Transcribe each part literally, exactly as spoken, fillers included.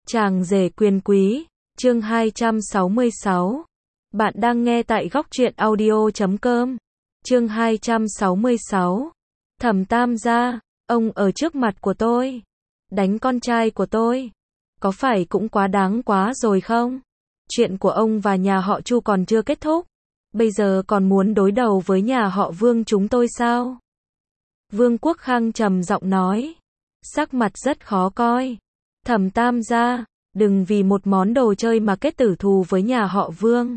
Chàng rể quyền quý, chương hai trăm sáu mươi sáu. Bạn đang nghe tại góc truyện audio chấm com. Chương hai trăm sáu mươi sáu. Thẩm Tam gia, ông ở trước mặt của tôi, đánh con trai của tôi, có phải cũng quá đáng quá rồi không? Chuyện của ông và nhà họ Chu còn chưa kết thúc, bây giờ còn muốn đối đầu với nhà họ Vương chúng tôi sao? Vương Quốc Khang trầm giọng nói, sắc mặt rất khó coi. Thẩm Tam gia, đừng vì một món đồ chơi mà kết tử thù với nhà họ Vương.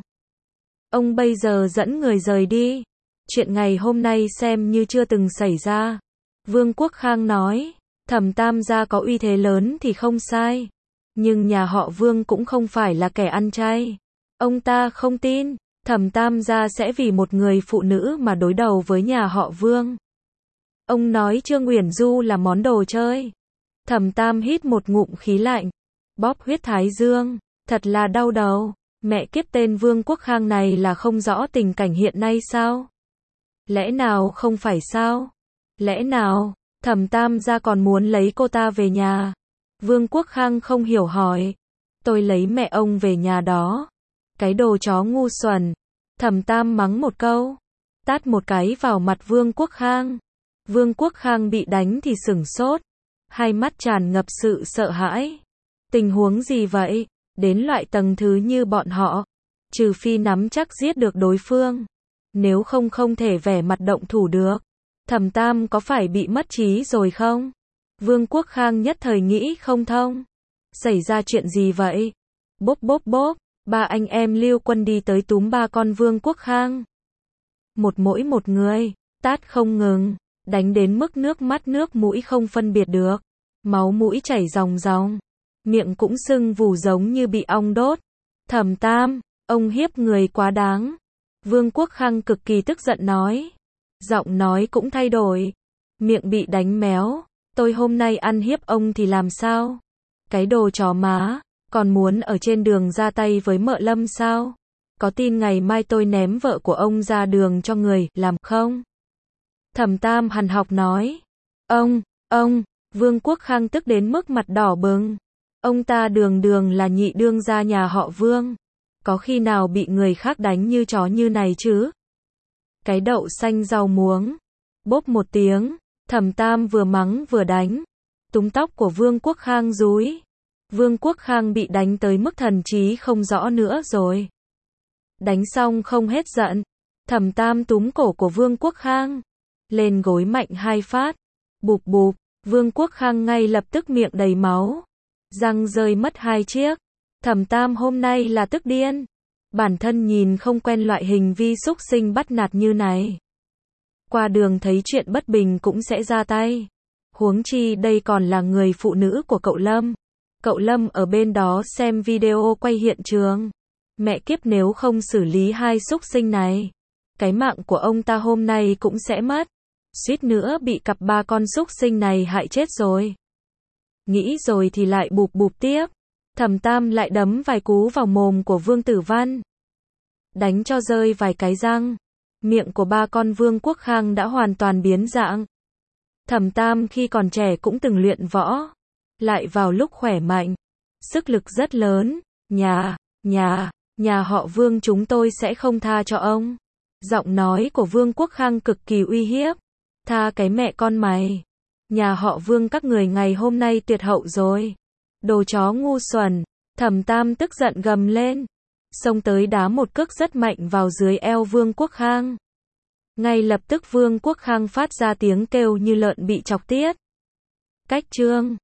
Ông bây giờ dẫn người rời đi. Chuyện ngày hôm nay xem như chưa từng xảy ra. Vương Quốc Khang nói, Thẩm Tam gia có uy thế lớn thì không sai. Nhưng nhà họ Vương cũng không phải là kẻ ăn chay. Ông ta không tin, Thẩm Tam gia sẽ vì một người phụ nữ mà đối đầu với nhà họ Vương. Ông nói Trương Uyển Du là món đồ chơi. Thẩm Tam hít một ngụm khí lạnh, bóp huyết thái dương, thật là đau đầu. Mẹ kiếp tên Vương Quốc Khang này là không rõ tình cảnh hiện nay sao? Lẽ nào không phải sao? Lẽ nào, Thẩm Tam gia còn muốn lấy cô ta về nhà? Vương Quốc Khang không hiểu hỏi. Tôi lấy mẹ ông về nhà đó. Cái đồ chó ngu xuẩn. Thẩm Tam mắng một câu, tát một cái vào mặt Vương Quốc Khang. Vương Quốc Khang bị đánh thì sửng sốt, hai mắt tràn ngập sự sợ hãi. Tình huống gì vậy? Đến loại tầng thứ như bọn họ, trừ phi nắm chắc giết được đối phương, nếu không không thể vẻ mặt động thủ được. Thẩm Tam có phải bị mất trí rồi không? Vương Quốc Khang nhất thời nghĩ không thông. Xảy ra chuyện gì vậy? Bốp bốp bốp, ba anh em Lưu Quân đi tới túm ba con Vương Quốc Khang. Một mỗi một người, tát không ngừng, đánh đến mức nước mắt nước mũi không phân biệt được, máu mũi chảy ròng ròng, miệng cũng sưng vù giống như bị ong đốt. Thẩm Tam, ông hiếp người quá đáng. Vương Quốc Khang cực kỳ tức giận nói. Giọng nói cũng thay đổi, miệng bị đánh méo. Tôi hôm nay ăn hiếp ông thì làm sao? Cái đồ chó má, còn muốn ở trên đường ra tay với Mợ Lâm sao? Có tin ngày mai tôi ném vợ của ông ra đường cho người làm không? Thẩm Tam hằn học nói. Ông, ông, Vương Quốc Khang tức đến mức mặt đỏ bừng. Ông ta đường đường là nhị đương gia nhà họ Vương, có khi nào bị người khác đánh như chó như này chứ? Cái đậu xanh rau muống. Bốp một tiếng, Thẩm Tam vừa mắng vừa đánh. Túm tóc của Vương Quốc Khang rúi. Vương Quốc Khang bị đánh tới mức thần trí không rõ nữa rồi. Đánh xong không hết giận, Thẩm Tam túm cổ của Vương Quốc Khang lên gối mạnh hai phát. Bụp bụp, Vương Quốc Khang ngay lập tức miệng đầy máu, răng rơi mất hai chiếc. Thẩm Tam hôm nay là tức điên. Bản thân nhìn không quen loại hình vi súc sinh bắt nạt như này. Qua đường thấy chuyện bất bình cũng sẽ ra tay. Huống chi đây còn là người phụ nữ của cậu Lâm. Cậu Lâm ở bên đó xem video quay hiện trường. Mẹ kiếp, nếu không xử lý hai súc sinh này, cái mạng của ông ta hôm nay cũng sẽ mất. Suýt nữa bị cặp ba con súc sinh này hại chết rồi. Nghĩ rồi thì lại bụp bụp tiếp. Thẩm Tam lại đấm vài cú vào mồm của Vương Tử Văn, đánh cho rơi vài cái răng. Miệng của ba con Vương Quốc Khang đã hoàn toàn biến dạng. Thẩm Tam khi còn trẻ cũng từng luyện võ, lại vào lúc khỏe mạnh, sức lực rất lớn. Nhà, nhà, nhà họ Vương chúng tôi sẽ không tha cho ông. Giọng nói của Vương Quốc Khang cực kỳ uy hiếp. Tha cái mẹ con mày. Nhà họ Vương các người ngày hôm nay tuyệt hậu rồi. Đồ chó ngu xuẩn. Thẩm Tam tức giận gầm lên, xông tới đá một cước rất mạnh vào dưới eo Vương Quốc Khang. Ngay lập tức Vương Quốc Khang phát ra tiếng kêu như lợn bị chọc tiết. Cách chương